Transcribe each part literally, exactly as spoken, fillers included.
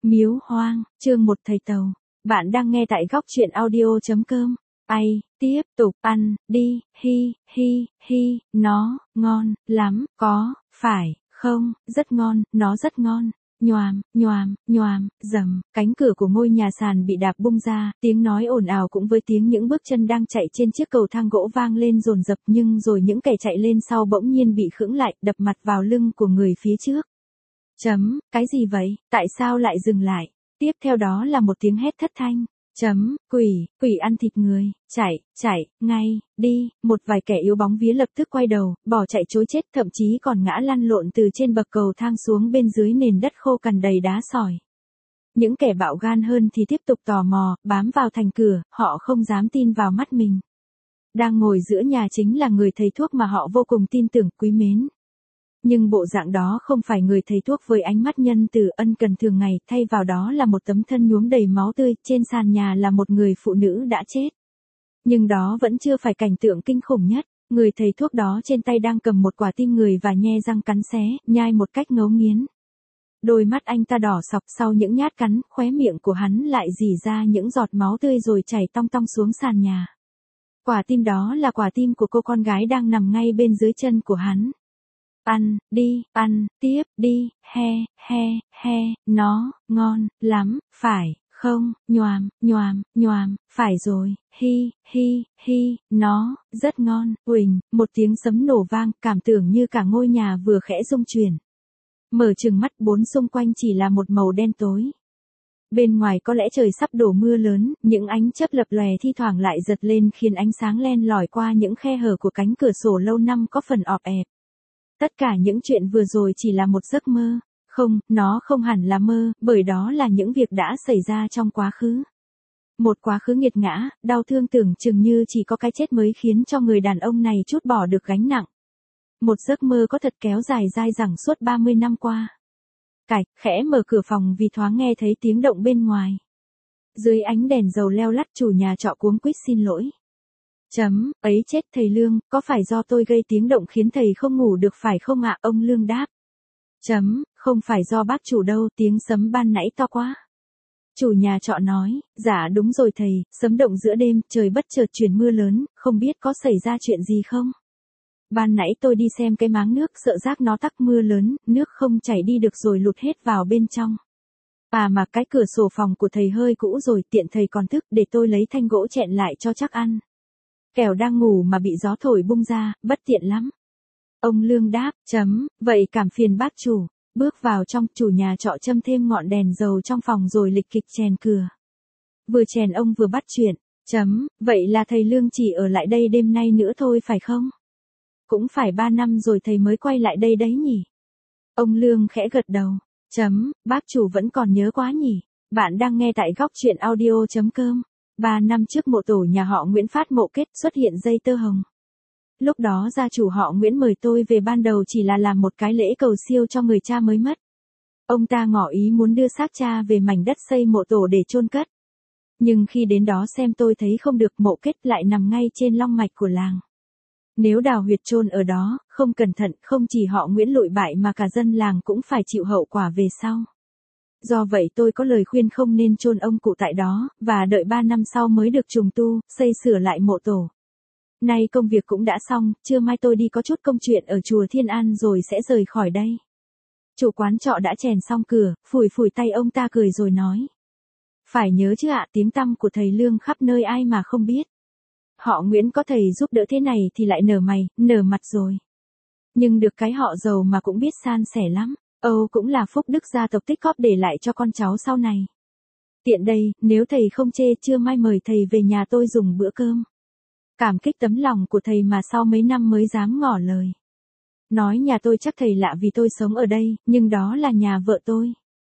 Miếu hoang, chương một thầy tàu. Bạn đang nghe tại góc truyện audio.com. Ai, tiếp tục ăn, đi, hi, hi, hi, nó, ngon, lắm, có, phải, không, rất ngon, nó rất ngon. Nhoàm, nhoàm, nhoàm, rầm, cánh cửa của ngôi nhà sàn bị đạp bung ra, tiếng nói ồn ào cũng với tiếng những bước chân đang chạy trên chiếc cầu thang gỗ vang lên dồn dập, nhưng rồi những kẻ chạy lên sau bỗng nhiên bị khựng lại, đập mặt vào lưng của người phía trước. Chấm, cái gì vậy, tại sao lại dừng lại? Tiếp theo đó là một tiếng hét thất thanh. Chấm, quỷ, quỷ ăn thịt người, chạy, chạy, ngay, đi, một vài kẻ yếu bóng vía lập tức quay đầu, bỏ chạy chối chết, thậm chí còn ngã lăn lộn từ trên bậc cầu thang xuống bên dưới nền đất khô cằn đầy đá sỏi. Những kẻ bạo gan hơn thì tiếp tục tò mò, bám vào thành cửa, họ không dám tin vào mắt mình. Đang ngồi giữa nhà chính là người thầy thuốc mà họ vô cùng tin tưởng, quý mến. Nhưng bộ dạng đó không phải người thầy thuốc với ánh mắt nhân từ ân cần thường ngày, thay vào đó là một tấm thân nhuốm đầy máu tươi, trên sàn nhà là một người phụ nữ đã chết. Nhưng đó vẫn chưa phải cảnh tượng kinh khủng nhất, người thầy thuốc đó trên tay đang cầm một quả tim người và nhe răng cắn xé, nhai một cách ngấu nghiến. Đôi mắt anh ta đỏ sọc, sau những nhát cắn, khóe miệng của hắn lại rỉ ra những giọt máu tươi rồi chảy tong tong xuống sàn nhà. Quả tim đó là quả tim của cô con gái đang nằm ngay bên dưới chân của hắn. Ăn, đi, ăn, tiếp, đi, he, he, he, nó, ngon, lắm, phải, không, nhoàm, nhoàm, nhoàm, phải rồi, hi, hi, hi, nó, rất ngon, uỳnh, một tiếng sấm nổ vang, cảm tưởng như cả ngôi nhà vừa khẽ rung chuyển. Mở trừng mắt, bốn xung quanh chỉ là một màu đen tối. Bên ngoài có lẽ trời sắp đổ mưa lớn, những ánh chớp lập lòe thi thoảng lại giật lên khiến ánh sáng len lỏi qua những khe hở của cánh cửa sổ lâu năm có phần ọp ẹp. Tất cả những chuyện vừa rồi chỉ là một giấc mơ. Không, nó không hẳn là mơ, bởi đó là những việc đã xảy ra trong quá khứ. Một quá khứ nghiệt ngã, đau thương tưởng chừng như chỉ có cái chết mới khiến cho người đàn ông này trút bỏ được gánh nặng. Một giấc mơ có thật kéo dài dai dẳng suốt ba mươi năm qua. Cạch, khẽ mở cửa phòng vì thoáng nghe thấy tiếng động bên ngoài. Dưới ánh đèn dầu leo lắt, chủ nhà trọ cuống quýt xin lỗi. Chấm, ấy chết thầy Lương, có phải do tôi gây tiếng động khiến thầy không ngủ được phải không ạ? Ông Lương đáp. Chấm, không phải do bác chủ đâu, tiếng sấm ban nãy to quá. Chủ nhà trọ nói, dạ đúng rồi thầy, sấm động giữa đêm, trời bất chợt chuyển mưa lớn, không biết có xảy ra chuyện gì không? Ban nãy tôi đi xem cái máng nước, sợ rác nó tắc, mưa lớn, nước không chảy đi được rồi lụt hết vào bên trong. À mà cái cửa sổ phòng của thầy hơi cũ rồi, tiện thầy còn thức, để tôi lấy thanh gỗ chẹn lại cho chắc ăn. Kẻo đang ngủ mà bị gió thổi bung ra, bất tiện lắm. Ông Lương đáp, chấm, vậy cảm phiền bác chủ. Bước vào trong, chủ nhà trọ châm thêm ngọn đèn dầu trong phòng rồi lịch kịch chèn cửa. Vừa chèn ông vừa bắt chuyện, chấm, vậy là thầy Lương chỉ ở lại đây đêm nay nữa thôi phải không? Cũng phải ba năm rồi thầy mới quay lại đây đấy nhỉ? Ông Lương khẽ gật đầu, chấm, bác chủ vẫn còn nhớ quá nhỉ? Bạn đang nghe tại góc truyện audio.com. Ba năm trước mộ tổ nhà họ Nguyễn phát mộ kết xuất hiện dây tơ hồng. Lúc đó gia chủ họ Nguyễn mời tôi về, ban đầu chỉ là làm một cái lễ cầu siêu cho người cha mới mất. Ông ta ngỏ ý muốn đưa xác cha về mảnh đất xây mộ tổ để chôn cất. Nhưng khi đến đó xem tôi thấy không được, mộ kết lại nằm ngay trên long mạch của làng. Nếu đào huyệt chôn ở đó, không cẩn thận, không chỉ họ Nguyễn lụi bại mà cả dân làng cũng phải chịu hậu quả về sau. Do vậy tôi có lời khuyên không nên chôn ông cụ tại đó, và đợi ba năm sau mới được trùng tu, xây sửa lại mộ tổ. Nay công việc cũng đã xong, trưa mai tôi đi có chút công chuyện ở chùa Thiên An rồi sẽ rời khỏi đây. Chủ quán trọ đã chèn xong cửa, phủi phủi tay ông ta cười rồi nói. Phải nhớ chứ ạ, tiếng tăm của thầy Lương khắp nơi ai mà không biết. Họ Nguyễn có thầy giúp đỡ thế này thì lại nở mày, nở mặt rồi. Nhưng được cái họ giàu mà cũng biết san sẻ lắm. Âu cũng là phúc đức gia tộc tích góp để lại cho con cháu sau này. Tiện đây, nếu thầy không chê, trưa mai mời thầy về nhà tôi dùng bữa cơm. Cảm kích tấm lòng của thầy mà sau mấy năm mới dám ngỏ lời. Nói nhà tôi chắc thầy lạ vì tôi sống ở đây, nhưng đó là nhà vợ tôi.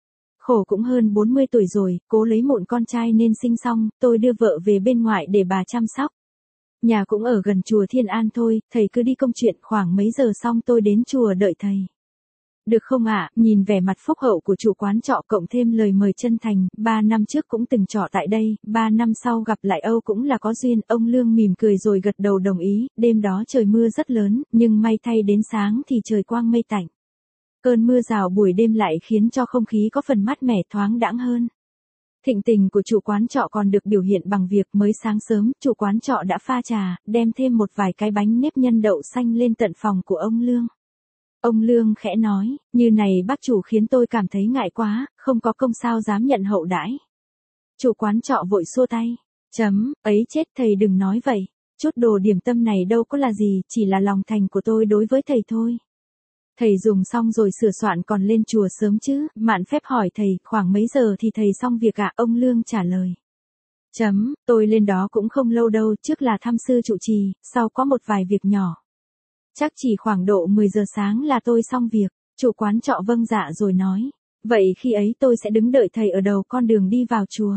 Khổ cũng hơn bốn mươi tuổi rồi, cố lấy mụn con trai nên sinh xong, tôi đưa vợ về bên ngoại để bà chăm sóc. Nhà cũng ở gần chùa Thiên An thôi, thầy cứ đi công chuyện, khoảng mấy giờ xong tôi đến chùa đợi thầy. Được không ạ? Nhìn vẻ mặt phúc hậu của chủ quán trọ cộng thêm lời mời chân thành, ba năm trước cũng từng trọ tại đây, ba năm sau gặp lại Âu cũng là có duyên. Ông Lương mỉm cười rồi gật đầu đồng ý. Đêm đó trời mưa rất lớn, nhưng may thay đến sáng thì trời quang mây tạnh. Cơn mưa rào buổi đêm lại khiến cho không khí có phần mát mẻ thoáng đãng hơn. Thịnh tình của chủ quán trọ còn được biểu hiện bằng việc mới sáng sớm, chủ quán trọ đã pha trà, đem thêm một vài cái bánh nếp nhân đậu xanh lên tận phòng của ông Lương. Ông Lương khẽ nói, như này bác chủ khiến tôi cảm thấy ngại quá, không có công sao dám nhận hậu đãi. Chủ quán trọ vội xua tay, chấm, ấy chết thầy đừng nói vậy, chút đồ điểm tâm này đâu có là gì, chỉ là lòng thành của tôi đối với thầy thôi. Thầy dùng xong rồi sửa soạn còn lên chùa sớm chứ, mạn phép hỏi thầy, khoảng mấy giờ thì thầy xong việc ạ, ông Lương trả lời. Chấm, tôi lên đó cũng không lâu đâu, trước là thăm sư trụ trì, sau có một vài việc nhỏ. Chắc chỉ khoảng độ mười giờ sáng là tôi xong việc, chủ quán trọ vâng dạ rồi nói. Vậy khi ấy tôi sẽ đứng đợi thầy ở đầu con đường đi vào chùa.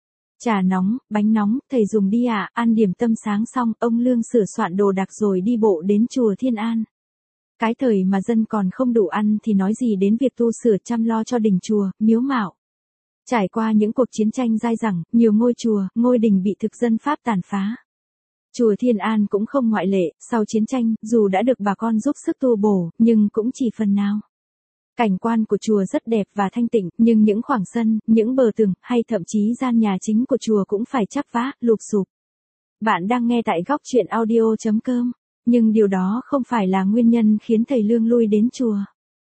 Trà nóng, bánh nóng, thầy dùng đi ạ, à, ăn điểm tâm sáng xong, ông Lương sửa soạn đồ đạc rồi đi bộ đến chùa Thiên An. Cái thời mà dân còn không đủ ăn thì nói gì đến việc tu sửa chăm lo cho đình chùa, miếu mạo. Trải qua những cuộc chiến tranh dai dẳng, nhiều ngôi chùa, ngôi đình bị thực dân Pháp tàn phá. Chùa Thiên An cũng không ngoại lệ, sau chiến tranh, dù đã được bà con giúp sức tu bổ, nhưng cũng chỉ phần nào. Cảnh quan của chùa rất đẹp và thanh tịnh, nhưng những khoảng sân, những bờ tường, hay thậm chí gian nhà chính của chùa cũng phải chắp vá, lụp xụp. Bạn đang nghe tại góc truyện audio chấm com. Nhưng điều đó không phải là nguyên nhân khiến thầy Lương lui đến chùa.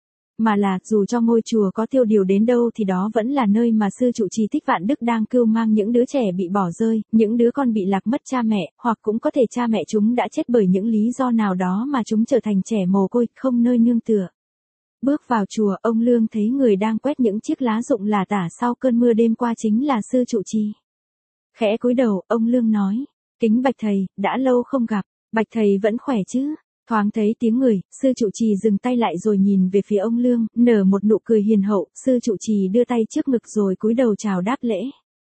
Mà là, dù cho ngôi chùa có tiêu điều đến đâu thì đó vẫn là nơi mà sư trụ trì Thích Vạn Đức đang cưu mang những đứa trẻ bị bỏ rơi, những đứa con bị lạc mất cha mẹ, hoặc cũng có thể cha mẹ chúng đã chết bởi những lý do nào đó mà chúng trở thành trẻ mồ côi, không nơi nương tựa. Bước vào chùa, ông Lương thấy người đang quét những chiếc lá rụng lả tả sau cơn mưa đêm qua chính là sư trụ trì. Khẽ cúi đầu, ông Lương nói, kính bạch thầy, đã lâu không gặp. Bạch thầy vẫn khỏe chứ? Thoáng thấy tiếng người, sư trụ trì dừng tay lại rồi nhìn về phía ông Lương, nở một nụ cười hiền hậu, sư trụ trì đưa tay trước ngực rồi cúi đầu chào đáp lễ.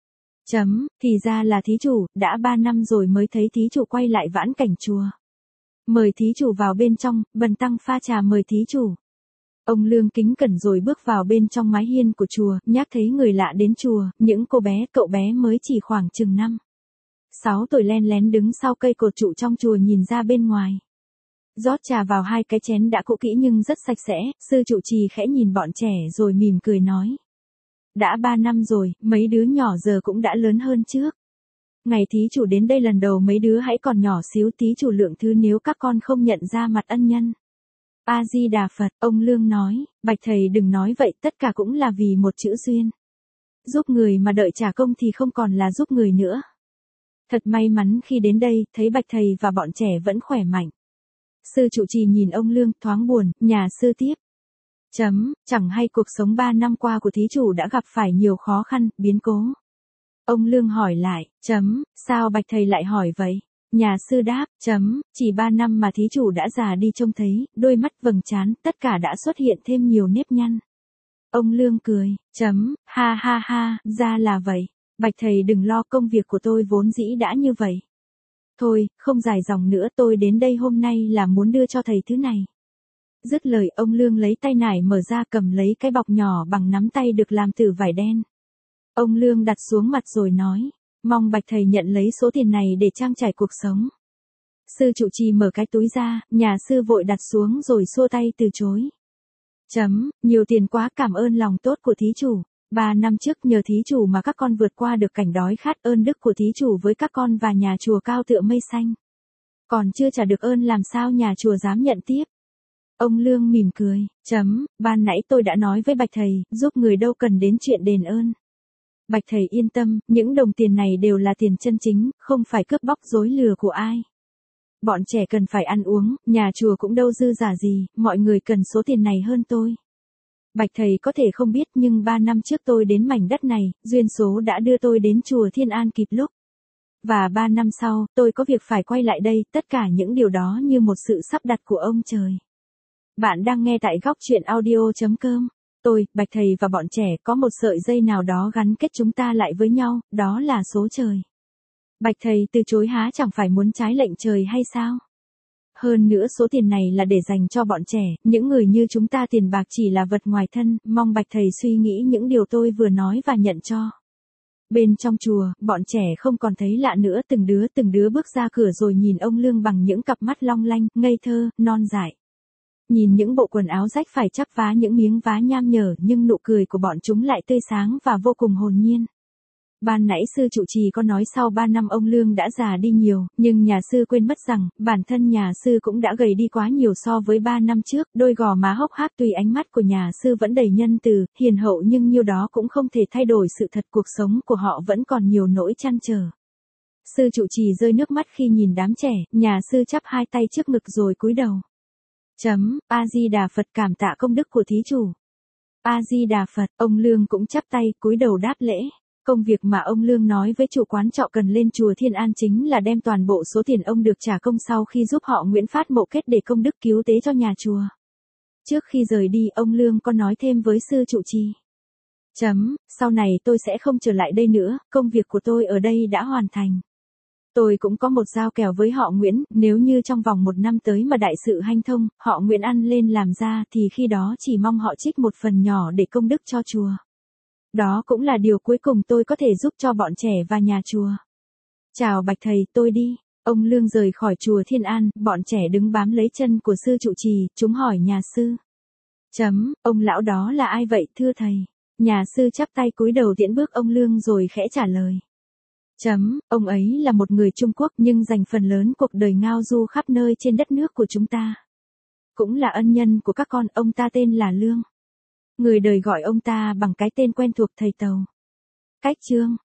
Chấm, thì ra là thí chủ, đã ba năm rồi mới thấy thí chủ quay lại vãn cảnh chùa. Mời thí chủ vào bên trong, bần tăng pha trà mời thí chủ. Ông Lương kính cẩn rồi bước vào bên trong mái hiên của chùa, nhắc thấy người lạ đến chùa, những cô bé, cậu bé mới chỉ khoảng chừng năm. Sáu tuổi len lén đứng sau cây cột trụ trong chùa nhìn ra bên ngoài. Rót trà vào hai cái chén đã cũ kỹ nhưng rất sạch sẽ, sư trụ trì khẽ nhìn bọn trẻ rồi mỉm cười nói. Đã ba năm rồi, mấy đứa nhỏ giờ cũng đã lớn hơn trước. Ngày thí chủ đến đây lần đầu mấy đứa hãy còn nhỏ xíu, thí chủ lượng thứ nếu các con không nhận ra mặt ân nhân. A-di-đà Phật, ông Lương nói, bạch thầy đừng nói vậy, tất cả cũng là vì một chữ duyên. Giúp người mà đợi trả công thì không còn là giúp người nữa. Thật may mắn khi đến đây, thấy bạch thầy và bọn trẻ vẫn khỏe mạnh. Sư trụ trì nhìn ông Lương, thoáng buồn, nhà sư tiếp. Chấm, chẳng hay cuộc sống ba năm qua của thí chủ đã gặp phải nhiều khó khăn, biến cố. Ông Lương hỏi lại, chấm, sao bạch thầy lại hỏi vậy? Nhà sư đáp, chấm, chỉ ba năm mà thí chủ đã già đi trông thấy, đôi mắt vầng trán, tất cả đã xuất hiện thêm nhiều nếp nhăn. Ông Lương cười, chấm, ha ha ha, ra là vậy. Bạch thầy đừng lo, công việc của tôi vốn dĩ đã như vậy. Thôi, không dài dòng nữa, tôi đến đây hôm nay là muốn đưa cho thầy thứ này. Dứt lời, ông Lương lấy tay nải mở ra cầm lấy cái bọc nhỏ bằng nắm tay được làm từ vải đen. Ông Lương đặt xuống mặt rồi nói, mong bạch thầy nhận lấy số tiền này để trang trải cuộc sống. Sư trụ trì mở cái túi ra, nhà sư vội đặt xuống rồi xua tay từ chối. Chấm, nhiều tiền quá, cảm ơn lòng tốt của thí chủ. Ba năm trước nhờ thí chủ mà các con vượt qua được cảnh đói khát, ơn đức của thí chủ với các con và nhà chùa cao tựa mây xanh. Còn chưa trả được ơn làm sao nhà chùa dám nhận tiếp. Ông Lương mỉm cười, chấm, ban nãy tôi đã nói với bạch thầy, giúp người đâu cần đến chuyện đền ơn. Bạch thầy yên tâm, những đồng tiền này đều là tiền chân chính, không phải cướp bóc dối lừa của ai. Bọn trẻ cần phải ăn uống, nhà chùa cũng đâu dư giả gì, mọi người cần số tiền này hơn tôi. Bạch thầy có thể không biết nhưng ba năm trước tôi đến mảnh đất này, duyên số đã đưa tôi đến chùa Thiên An kịp lúc. Và ba năm sau, tôi có việc phải quay lại đây, tất cả những điều đó như một sự sắp đặt của ông trời. Bạn đang nghe tại góc truyện audio chấm com. Tôi, Bạch thầy và bọn trẻ có một sợi dây nào đó gắn kết chúng ta lại với nhau, đó là số trời. Bạch thầy từ chối há chẳng phải muốn trái lệnh trời hay sao? Hơn nữa số tiền này là để dành cho bọn trẻ, những người như chúng ta tiền bạc chỉ là vật ngoài thân, mong bạch thầy suy nghĩ những điều tôi vừa nói và nhận cho. Bên trong chùa, bọn trẻ không còn thấy lạ nữa, từng đứa từng đứa bước ra cửa rồi nhìn ông Lương bằng những cặp mắt long lanh, ngây thơ, non dại. Nhìn những bộ quần áo rách phải chắp vá những miếng vá nham nhở nhưng nụ cười của bọn chúng lại tươi sáng và vô cùng hồn nhiên. Ban nãy sư trụ trì có nói sau ba năm ông Lương đã già đi nhiều, nhưng nhà sư quên mất rằng, bản thân nhà sư cũng đã gầy đi quá nhiều so với ba năm trước, đôi gò má hốc hác tuy ánh mắt của nhà sư vẫn đầy nhân từ, hiền hậu nhưng nhiêu đó cũng không thể thay đổi sự thật cuộc sống của họ vẫn còn nhiều nỗi trăn trở. Sư trụ trì rơi nước mắt khi nhìn đám trẻ, nhà sư chắp hai tay trước ngực rồi cúi đầu. Chấm, A-di-đà Phật cảm tạ công đức của thí chủ. A-di-đà Phật, ông Lương cũng chắp tay cúi đầu đáp lễ. Công việc mà ông Lương nói với chủ quán trọ cần lên chùa Thiên An chính là đem toàn bộ số tiền ông được trả công sau khi giúp họ Nguyễn phát mộ kết để công đức cứu tế cho nhà chùa. Trước khi rời đi ông Lương có nói thêm với sư trụ trì. Chấm, sau này tôi sẽ không trở lại đây nữa, công việc của tôi ở đây đã hoàn thành. Tôi cũng có một giao kèo với họ Nguyễn, nếu như trong vòng một năm tới mà đại sự hanh thông, họ Nguyễn ăn lên làm ra thì khi đó chỉ mong họ trích một phần nhỏ để công đức cho chùa. Đó cũng là điều cuối cùng tôi có thể giúp cho bọn trẻ và nhà chùa. Chào bạch thầy, tôi đi. Ông Lương rời khỏi chùa Thiên An, bọn trẻ đứng bám lấy chân của sư trụ trì, chúng hỏi nhà sư. Chấm, ông lão đó là ai vậy thưa thầy? Nhà sư chắp tay cúi đầu tiễn bước ông Lương rồi khẽ trả lời. Chấm, ông ấy là một người Trung Quốc nhưng dành phần lớn cuộc đời ngao du khắp nơi trên đất nước của chúng ta. Cũng là ân nhân của các con, ông ta tên là Lương. Người đời gọi ông ta bằng cái tên quen thuộc thầy Tàu. Cách chương